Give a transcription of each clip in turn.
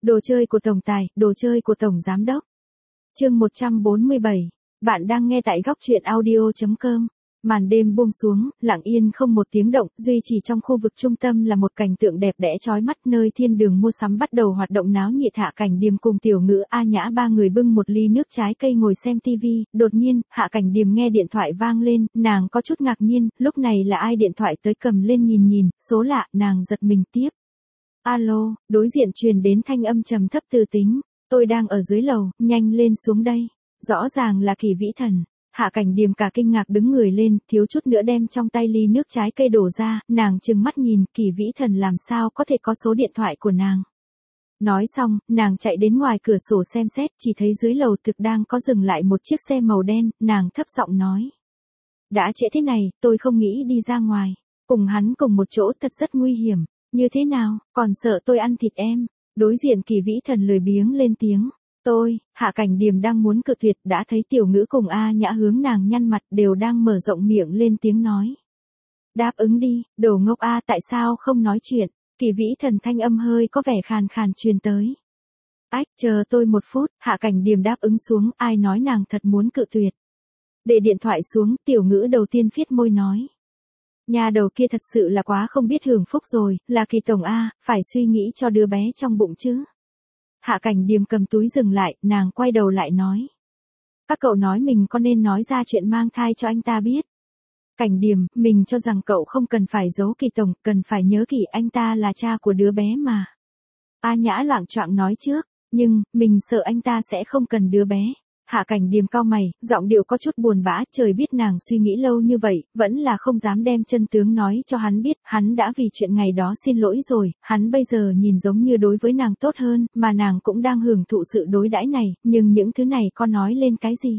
Đồ chơi của tổng tài, đồ chơi của tổng giám đốc. Chương 147. Bạn đang nghe tại góc truyện audio.com. Màn đêm buông xuống, lặng yên không một tiếng động, duy chỉ trong khu vực trung tâm là một cảnh tượng đẹp đẽ chói mắt, nơi thiên đường mua sắm bắt đầu hoạt động náo nhiệt. Hạ Cảnh Điềm cùng Tiểu Ngữ, A Nhã ba người bưng một ly nước trái cây ngồi xem tivi. Đột nhiên, Hạ Cảnh Điềm nghe điện thoại vang lên, nàng có chút ngạc nhiên, lúc này là ai điện thoại tới, cầm lên nhìn, số lạ, nàng giật mình tiếp. Alo, đối diện truyền đến thanh âm trầm thấp từ tính, tôi đang ở dưới lầu, nhanh lên xuống đây. Rõ ràng là Kỳ Vĩ Thần. Hạ Cảnh Điềm cả kinh ngạc đứng người lên, thiếu chút nữa đem trong tay ly nước trái cây đổ ra, nàng trừng mắt nhìn, Kỳ Vĩ Thần làm sao có thể có số điện thoại của nàng. Nói xong, nàng chạy đến ngoài cửa sổ xem xét, chỉ thấy dưới lầu thực đang có dừng lại một chiếc xe màu đen, nàng thấp giọng nói. Đã trễ thế này, tôi không nghĩ đi ra ngoài. Cùng hắn cùng một chỗ thật rất nguy hiểm. Như thế nào, còn sợ tôi ăn thịt em? Đối diện Kỳ Vĩ Thần lười biếng lên tiếng. Hạ Cảnh Điềm đang muốn cự tuyệt, đã thấy Tiểu Ngữ cùng A Nhã hướng nàng nhăn mặt, đều đang mở rộng miệng lên tiếng nói. Đáp ứng đi, đồ ngốc A, tại sao không nói chuyện? Kỳ Vĩ Thần thanh âm hơi có vẻ khàn khàn truyền tới. Ách, chờ tôi một phút. Hạ Cảnh Điềm đáp ứng xuống, ai nói nàng thật muốn cự tuyệt. Để điện thoại xuống, Tiểu Ngữ đầu tiên phiết môi nói. Nhà đầu kia thật sự là quá không biết hưởng phúc rồi, là Kỳ tổng A, phải suy nghĩ cho đứa bé trong bụng chứ. Hạ Cảnh Điềm cầm túi dừng lại, nàng quay đầu lại nói. Các cậu nói mình có nên nói ra chuyện mang thai cho anh ta biết. Cảnh Điềm, mình cho rằng cậu không cần phải giấu Kỳ tổng, cần phải nhớ kỹ anh ta là cha của đứa bé mà. A Nhã loạng choạng nói trước, nhưng, mình sợ anh ta sẽ không cần đứa bé. Hạ Cảnh Điềm cau mày, giọng điệu có chút buồn bã, trời biết nàng suy nghĩ lâu như vậy, vẫn là không dám đem chân tướng nói cho hắn biết, hắn đã vì chuyện ngày đó xin lỗi rồi, hắn bây giờ nhìn giống như đối với nàng tốt hơn, mà nàng cũng đang hưởng thụ sự đối đãi này, nhưng những thứ này có nói lên cái gì?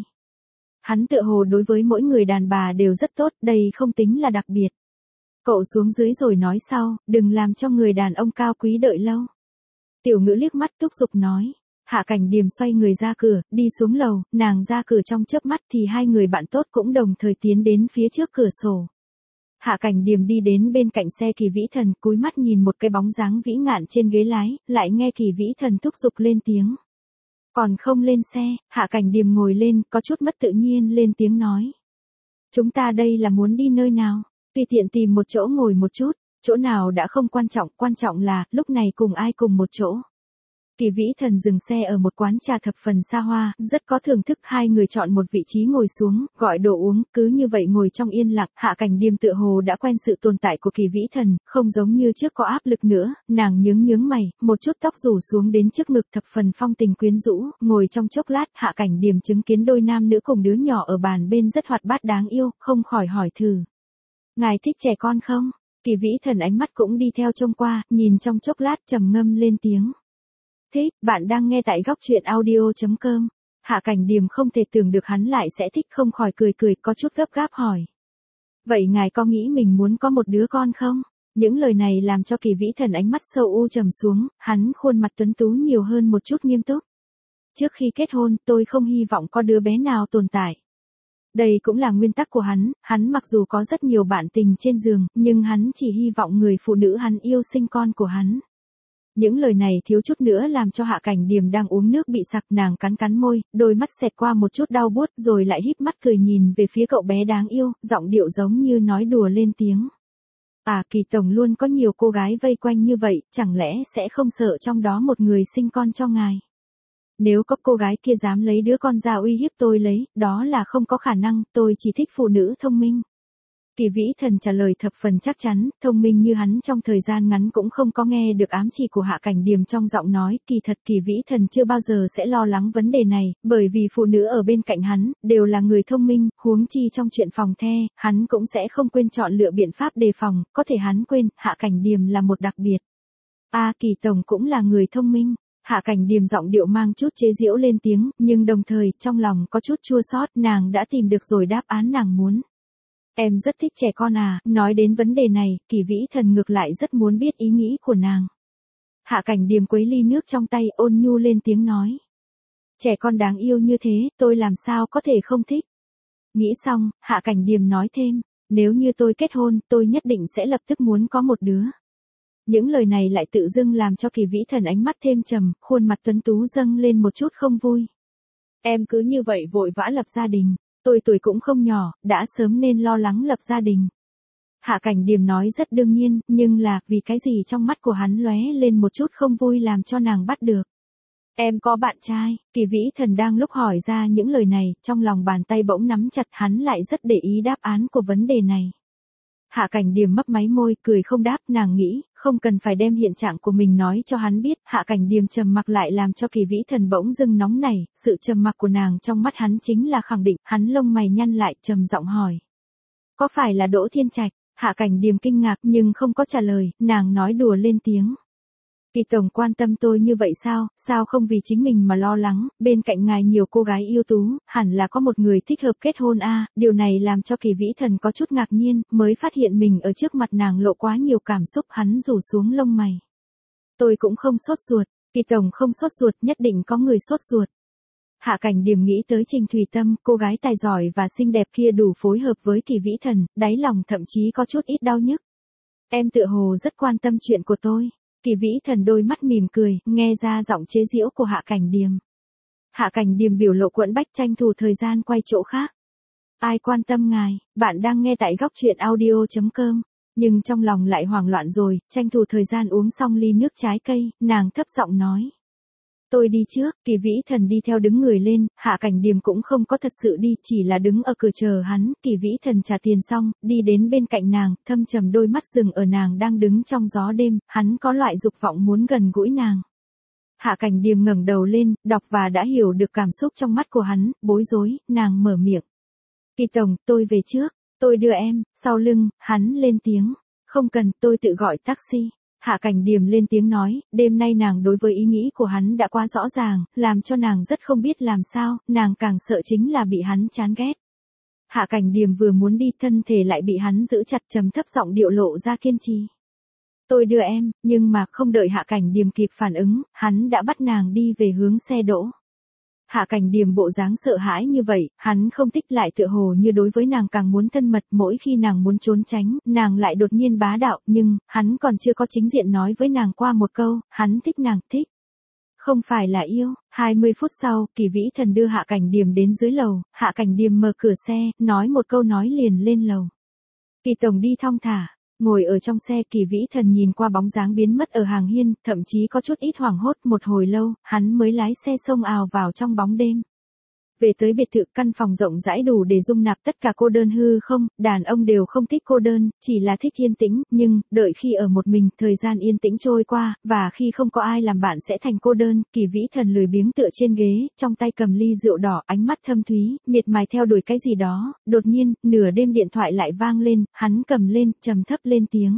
Hắn tựa hồ đối với mỗi người đàn bà đều rất tốt, đây không tính là đặc biệt. Cậu xuống dưới rồi nói sau, đừng làm cho người đàn ông cao quý đợi lâu. Tiểu Ngữ liếc mắt thúc giục nói. Hạ Cảnh Điềm xoay người ra cửa, đi xuống lầu, nàng ra cửa trong chớp mắt thì hai người bạn tốt cũng đồng thời tiến đến phía trước cửa sổ. Hạ Cảnh Điềm đi đến bên cạnh xe Kỳ Vĩ Thần, cúi mắt nhìn một cái bóng dáng vĩ ngạn trên ghế lái, lại nghe Kỳ Vĩ Thần thúc giục lên tiếng. Còn không lên xe, Hạ Cảnh Điềm ngồi lên, có chút mất tự nhiên lên tiếng nói. Chúng ta đây là muốn đi nơi nào? Tùy tiện tìm một chỗ ngồi một chút, chỗ nào đã không quan trọng là, lúc này cùng ai cùng một chỗ. Kỳ Vĩ Thần dừng xe ở một quán trà thập phần xa hoa, rất có thưởng thức, hai người chọn một vị trí ngồi xuống, gọi đồ uống, cứ như vậy ngồi trong yên lặng. Hạ Cảnh Điềm tựa hồ đã quen sự tồn tại của Kỳ Vĩ Thần, không giống như trước có áp lực nữa, nàng nhướng mày, một chút tóc rủ xuống đến trước ngực thập phần phong tình quyến rũ, ngồi trong chốc lát, Hạ Cảnh Điềm chứng kiến đôi nam nữ cùng đứa nhỏ ở bàn bên rất hoạt bát đáng yêu, không khỏi hỏi thử. Ngài thích trẻ con không? Kỳ Vĩ Thần ánh mắt cũng đi theo trông qua, nhìn trong chốc lát trầm ngâm lên tiếng. Thích, bạn đang nghe tại góc truyện audio.com. Hạ Cảnh Điềm không thể tưởng được hắn lại sẽ thích, không khỏi cười, có chút gấp gáp hỏi. Vậy ngài có nghĩ mình muốn có một đứa con không? Những lời này làm cho Kỳ Vĩ Thần ánh mắt sâu u trầm xuống, hắn khuôn mặt tuấn tú nhiều hơn một chút nghiêm túc. Trước khi kết hôn, tôi không hy vọng có đứa bé nào tồn tại. Đây cũng là nguyên tắc của hắn mặc dù có rất nhiều bạn tình trên giường, nhưng hắn chỉ hy vọng người phụ nữ hắn yêu sinh con của hắn. Những lời này thiếu chút nữa làm cho Hạ Cảnh Điềm đang uống nước bị sặc, nàng cắn môi, đôi mắt xẹt qua một chút đau buốt, rồi lại híp mắt cười nhìn về phía cậu bé đáng yêu, giọng điệu giống như nói đùa lên tiếng. Kỳ tổng luôn có nhiều cô gái vây quanh như vậy, chẳng lẽ sẽ không sợ trong đó một người sinh con cho ngài? Nếu có cô gái kia dám lấy đứa con ra uy hiếp tôi lấy, đó là không có khả năng, tôi chỉ thích phụ nữ thông minh. Kỳ Vĩ Thần trả lời thập phần chắc chắn, thông minh như hắn trong thời gian ngắn cũng không có nghe được ám chỉ của Hạ Cảnh Điềm trong giọng nói, kỳ thật Kỳ Vĩ Thần chưa bao giờ sẽ lo lắng vấn đề này, bởi vì phụ nữ ở bên cạnh hắn, đều là người thông minh, huống chi trong chuyện phòng the, hắn cũng sẽ không quên chọn lựa biện pháp đề phòng, có thể hắn quên, Hạ Cảnh Điềm là một đặc biệt. Kỳ tổng cũng là người thông minh. Hạ Cảnh Điềm giọng điệu mang chút chế giễu lên tiếng, nhưng đồng thời, trong lòng có chút chua xót, nàng đã tìm được rồi đáp án nàng muốn. Em rất thích trẻ con à, nói đến vấn đề này, Kỳ Vĩ Thần ngược lại rất muốn biết ý nghĩ của nàng. Hạ Cảnh Điềm quấy ly nước trong tay, ôn nhu lên tiếng nói. Trẻ con đáng yêu như thế, tôi làm sao có thể không thích. Nghĩ xong, Hạ Cảnh Điềm nói thêm, nếu như tôi kết hôn, tôi nhất định sẽ lập tức muốn có một đứa. Những lời này lại tự dưng làm cho Kỳ Vĩ Thần ánh mắt thêm trầm, khuôn mặt tuấn tú dâng lên một chút không vui. Em cứ như vậy vội vã lập gia đình, tôi tuổi cũng không nhỏ, đã sớm nên lo lắng lập gia đình. Hạ Cảnh Điềm nói rất đương nhiên, nhưng là, vì cái gì trong mắt của hắn lóe lên một chút không vui làm cho nàng bắt được. Em có bạn trai, Kỳ Vĩ Thần đang lúc hỏi ra những lời này, trong lòng bàn tay bỗng nắm chặt, hắn lại rất để ý đáp án của vấn đề này. Hạ Cảnh Điềm mấp máy môi, cười không đáp, nàng nghĩ, không cần phải đem hiện trạng của mình nói cho hắn biết. Hạ Cảnh Điềm trầm mặc lại làm cho Kỳ Vĩ Thần bỗng dưng nóng nảy, sự trầm mặc của nàng trong mắt hắn chính là khẳng định, hắn lông mày nhăn lại, trầm giọng hỏi. Có phải là Đỗ Thiên Trạch? Hạ Cảnh Điềm kinh ngạc nhưng không có trả lời, nàng nói đùa lên tiếng. Kỳ tổng quan tâm tôi như vậy sao không vì chính mình mà lo lắng, bên cạnh ngài nhiều cô gái ưu tú, hẳn là có một người thích hợp kết hôn a. Điều này làm cho Kỳ Vĩ Thần có chút ngạc nhiên, mới phát hiện mình ở trước mặt nàng lộ quá nhiều cảm xúc, hắn rủ xuống lông mày. Tôi cũng không sốt ruột, Kỳ tổng không sốt ruột, nhất định có người sốt ruột. Hạ Cảnh Điềm nghĩ tới Trình Thùy Tâm, cô gái tài giỏi và xinh đẹp kia đủ phối hợp với Kỳ Vĩ Thần, đáy lòng thậm chí có chút ít đau nhức. Em tựa hồ rất quan tâm chuyện của tôi. Kỳ Vĩ Thần đôi mắt mỉm cười, nghe ra giọng chế giễu của Hạ Cảnh Điềm. Hạ Cảnh Điềm biểu lộ quẫn bách, tranh thủ thời gian quay chỗ khác. Ai quan tâm ngài, bạn đang nghe tại góc truyện audio.com. Nhưng trong lòng lại hoảng loạn rồi, tranh thủ thời gian uống xong ly nước trái cây, nàng thấp giọng nói. Tôi đi trước. Kỳ Vĩ Thần đi theo đứng người lên, Hạ Cảnh Điềm cũng không có thật sự đi, chỉ là đứng ở cửa chờ hắn. Kỳ Vĩ Thần trả tiền xong, đi đến bên cạnh nàng, thâm trầm đôi mắt dừng ở nàng đang đứng trong gió đêm, hắn có loại dục vọng muốn gần gũi nàng. Hạ Cảnh Điềm ngẩng đầu lên, đọc và đã hiểu được cảm xúc trong mắt của hắn, bối rối, nàng mở miệng. Kỳ tổng, tôi về trước, tôi đưa em. Sau lưng, hắn lên tiếng. Không cần, tôi tự gọi taxi. Hạ Cảnh Điềm lên tiếng nói, đêm nay nàng đối với ý nghĩ của hắn đã quá rõ ràng, làm cho nàng rất không biết làm sao, nàng càng sợ chính là bị hắn chán ghét. Hạ Cảnh Điềm vừa muốn đi, thân thể lại bị hắn giữ chặt, trầm thấp giọng điệu lộ ra kiên trì. Tôi đưa em, nhưng mà không đợi Hạ Cảnh Điềm kịp phản ứng, hắn đã bắt nàng đi về hướng xe đỗ. Hạ Cảnh Điềm bộ dáng sợ hãi như vậy, hắn không thích, lại tựa hồ như đối với nàng càng muốn thân mật, mỗi khi nàng muốn trốn tránh, nàng lại đột nhiên bá đạo, nhưng, hắn còn chưa có chính diện nói với nàng qua một câu, hắn thích nàng, thích. Không phải là yêu. 20 phút sau, Kỳ Vĩ Thần đưa Hạ Cảnh Điềm đến dưới lầu, Hạ Cảnh Điềm mở cửa xe, nói một câu nói liền lên lầu. Kỳ tổng đi thong thả. Ngồi ở trong xe, Kỳ Vĩ Thần nhìn qua bóng dáng biến mất ở hàng hiên, thậm chí có chút ít hoảng hốt, một hồi lâu, hắn mới lái xe xông ào vào trong bóng đêm. Về tới biệt thự, căn phòng rộng rãi đủ để dung nạp tất cả cô đơn hư không, đàn ông đều không thích cô đơn, chỉ là thích yên tĩnh, nhưng, đợi khi ở một mình, thời gian yên tĩnh trôi qua, và khi không có ai làm bạn sẽ thành cô đơn. Kỳ Vĩ Thần lười biếng tựa trên ghế, trong tay cầm ly rượu đỏ, ánh mắt thâm thúy, miệt mài theo đuổi cái gì đó. Đột nhiên, nửa đêm điện thoại lại vang lên, hắn cầm lên, trầm thấp lên tiếng.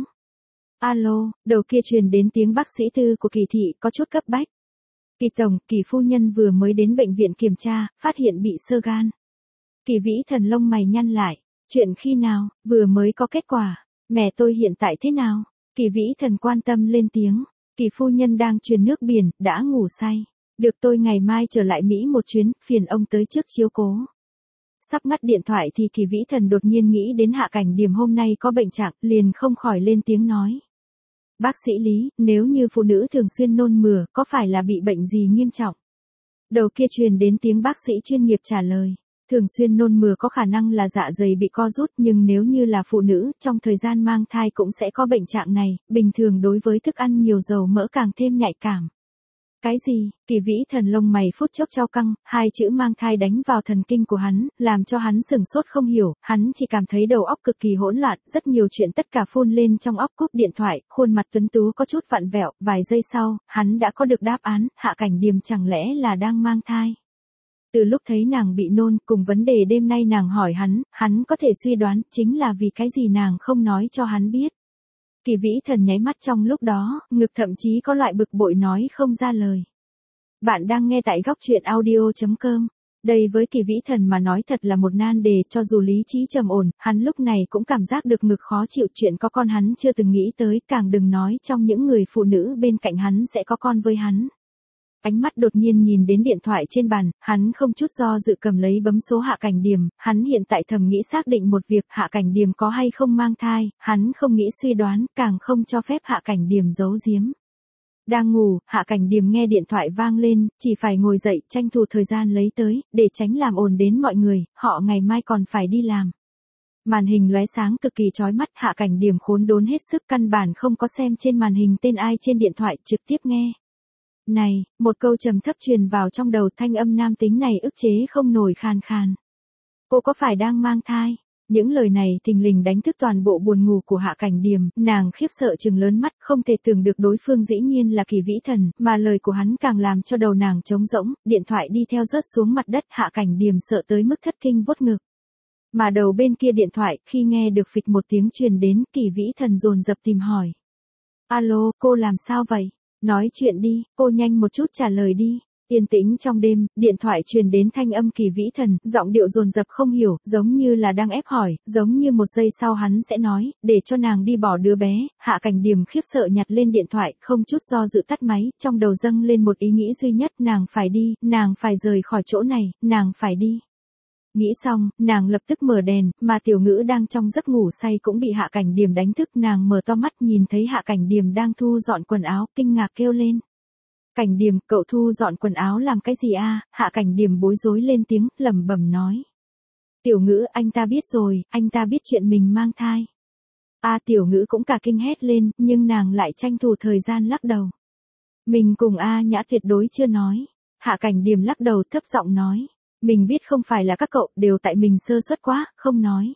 Alo, đầu kia truyền đến tiếng bác sĩ Tư của Kỳ thị, có chút cấp bách. Kỳ tổng, Kỳ phu nhân vừa mới đến bệnh viện kiểm tra, phát hiện bị xơ gan. Kỳ Vĩ Thần lông mày nhăn lại. Chuyện khi nào? Vừa mới có kết quả. Mẹ tôi hiện tại thế nào? Kỳ Vĩ Thần quan tâm lên tiếng. Kỳ phu nhân đang truyền nước biển, đã ngủ say. Được, tôi ngày mai trở lại Mỹ một chuyến, phiền ông tới trước chiếu cố. Sắp ngắt điện thoại thì Kỳ Vĩ Thần đột nhiên nghĩ đến Hạ Cảnh Điềm hôm nay có bệnh trạng, liền không khỏi lên tiếng nói. Bác sĩ Lý, nếu như phụ nữ thường xuyên nôn mửa, có phải là bị bệnh gì nghiêm trọng? Đầu kia truyền đến tiếng bác sĩ chuyên nghiệp trả lời. Thường xuyên nôn mửa có khả năng là dạ dày bị co rút, nhưng nếu như là phụ nữ, trong thời gian mang thai cũng sẽ có bệnh trạng này, bình thường đối với thức ăn nhiều dầu mỡ càng thêm nhạy cảm. Cái gì? Kỳ Vĩ Thần lông mày phút chốc trao căng, hai chữ mang thai đánh vào thần kinh của hắn, làm cho hắn sửng sốt không hiểu, hắn chỉ cảm thấy đầu óc cực kỳ hỗn loạn, rất nhiều chuyện tất cả phun lên trong óc. Cúp điện thoại, khuôn mặt tuấn tú có chút vặn vẹo, vài giây sau, hắn đã có được đáp án, Hạ Cảnh Điềm chẳng lẽ là đang mang thai. Từ lúc thấy nàng bị nôn, cùng vấn đề đêm nay nàng hỏi hắn có thể suy đoán, chính là vì cái gì nàng không nói cho hắn biết. Kỳ Vĩ Thần nháy mắt trong lúc đó, ngực thậm chí có loại bực bội nói không ra lời. Bạn đang nghe tại góc truyện audio.com. Đây với Kỳ Vĩ Thần mà nói thật là một nan đề, cho dù lý trí trầm ổn, hắn lúc này cũng cảm giác được ngực khó chịu, chuyện có con hắn chưa từng nghĩ tới, càng đừng nói trong những người phụ nữ bên cạnh hắn sẽ có con với hắn. Ánh mắt đột nhiên nhìn đến điện thoại trên bàn, hắn không chút do dự cầm lấy bấm số Hạ Cảnh Điềm, hắn hiện tại thầm nghĩ xác định một việc Hạ Cảnh Điềm có hay không mang thai, hắn không nghĩ suy đoán, càng không cho phép Hạ Cảnh Điềm giấu giếm. Đang ngủ, Hạ Cảnh Điềm nghe điện thoại vang lên, chỉ phải ngồi dậy, tranh thủ thời gian lấy tới, để tránh làm ồn đến mọi người, họ ngày mai còn phải đi làm. Màn hình lóe sáng cực kỳ chói mắt, Hạ Cảnh Điềm khốn đốn hết sức căn bản không có xem trên màn hình tên ai trên điện thoại, trực tiếp nghe. Này, một câu trầm thấp truyền vào trong đầu, thanh âm nam tính này ức chế không nổi khàn khàn. Cô có phải đang mang thai? Những lời này thình lình đánh thức toàn bộ buồn ngủ của Hạ Cảnh Điềm, nàng khiếp sợ trừng lớn mắt, không thể tưởng được đối phương dĩ nhiên là Kỳ Vĩ Thần, mà lời của hắn càng làm cho đầu nàng trống rỗng, điện thoại đi theo rớt xuống mặt đất, Hạ Cảnh Điềm sợ tới mức thất kinh vuốt ngực. Mà đầu bên kia điện thoại, khi nghe được phịch một tiếng truyền đến, Kỳ Vĩ Thần dồn dập tìm hỏi. Alo, cô làm sao vậy? Nói chuyện đi, cô nhanh một chút trả lời đi. Yên tĩnh trong đêm, điện thoại truyền đến thanh âm Kỳ Vĩ Thần, giọng điệu dồn dập không hiểu, giống như là đang ép hỏi, giống như một giây sau hắn sẽ nói, để cho nàng đi bỏ đứa bé. Hạ Cảnh Điềm khiếp sợ nhặt lên điện thoại, không chút do dự tắt máy, trong đầu dâng lên một ý nghĩ duy nhất, nàng phải đi, nàng phải rời khỏi chỗ này, nàng phải đi. Nghĩ xong, nàng lập tức mở đèn, mà Tiểu Ngữ đang trong giấc ngủ say cũng bị Hạ Cảnh Điềm đánh thức, nàng mở to mắt nhìn thấy Hạ Cảnh Điềm đang thu dọn quần áo, kinh ngạc kêu lên. Cảnh Điềm, cậu thu dọn quần áo làm cái gì a? Hạ Cảnh Điềm bối rối lên tiếng, lẩm bẩm nói. Tiểu Ngữ, anh ta biết rồi, anh ta biết chuyện mình mang thai. Tiểu Ngữ cũng cả kinh hét lên, nhưng nàng lại tranh thủ thời gian lắc đầu. Mình cùng A Nhã tuyệt đối chưa nói. Hạ Cảnh Điềm lắc đầu thấp giọng nói. Mình biết không phải là các cậu, đều tại mình sơ suất quá, không nói.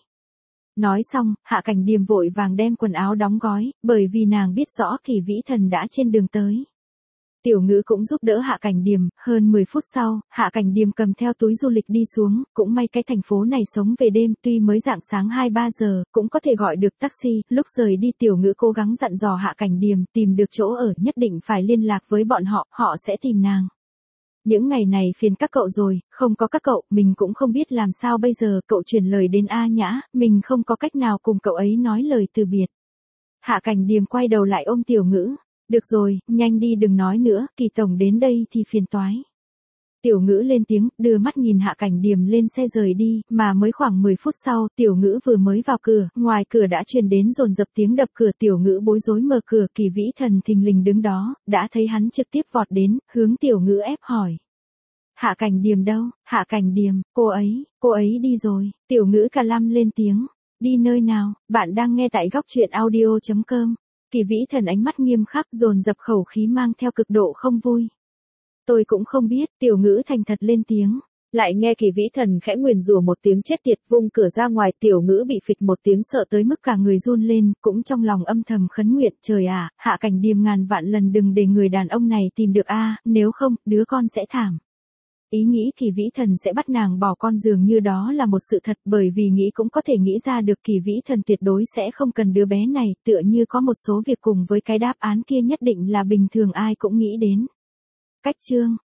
Nói xong, Hạ Cảnh Điềm vội vàng đem quần áo đóng gói, bởi vì nàng biết rõ Kỳ Vĩ Thần đã trên đường tới. Tiểu Ngữ cũng giúp đỡ Hạ Cảnh Điềm, hơn 10 phút sau, Hạ Cảnh Điềm cầm theo túi du lịch đi xuống, cũng may cái thành phố này sống về đêm, tuy mới rạng sáng 2-3 giờ, cũng có thể gọi được taxi, lúc rời đi Tiểu Ngữ cố gắng dặn dò Hạ Cảnh Điềm, tìm được chỗ ở nhất định phải liên lạc với bọn họ, họ sẽ tìm nàng. Những ngày này phiền các cậu rồi, không có các cậu, mình cũng không biết làm sao bây giờ, cậu truyền lời đến A Nhã, mình không có cách nào cùng cậu ấy nói lời từ biệt. Hạ Cảnh Điềm quay đầu lại ôm Tiểu Ngữ. Được rồi, nhanh đi đừng nói nữa, Kỳ tổng đến đây thì phiền toái. Tiểu Ngữ lên tiếng, đưa mắt nhìn Hạ Cảnh Điềm lên xe rời đi, mà mới khoảng 10 phút sau, Tiểu Ngữ vừa mới vào cửa, ngoài cửa đã truyền đến dồn dập tiếng đập cửa. Tiểu Ngữ bối rối mở cửa, Kỳ Vĩ Thần thình lình đứng đó, đã thấy hắn trực tiếp vọt đến, hướng Tiểu Ngữ ép hỏi. Hạ Cảnh Điềm đâu? Hạ Cảnh Điềm, cô ấy đi rồi. Tiểu Ngữ cả lăm lên tiếng, đi nơi nào? Bạn đang nghe tại góc truyện audio.com. Kỳ Vĩ Thần ánh mắt nghiêm khắc, dồn dập khẩu khí mang theo cực độ không vui. Tôi cũng không biết, Tiểu Ngữ thành thật lên tiếng. Lại nghe Kỳ Vĩ Thần khẽ nguyền rủa một tiếng chết tiệt, vung cửa ra ngoài. Tiểu Ngữ bị phịch một tiếng sợ tới mức cả người run lên, cũng trong lòng âm thầm khấn nguyện, trời à, Hạ Cảnh Điềm ngàn vạn lần đừng để người đàn ông này tìm được nếu không, đứa con sẽ thảm. Ý nghĩ Kỳ Vĩ Thần sẽ bắt nàng bỏ con dường như đó là một sự thật, bởi vì nghĩ cũng có thể nghĩ ra được Kỳ Vĩ Thần tuyệt đối sẽ không cần đứa bé này, tựa như có một số việc cùng với cái đáp án kia nhất định là bình thường ai cũng nghĩ đến. Cách chương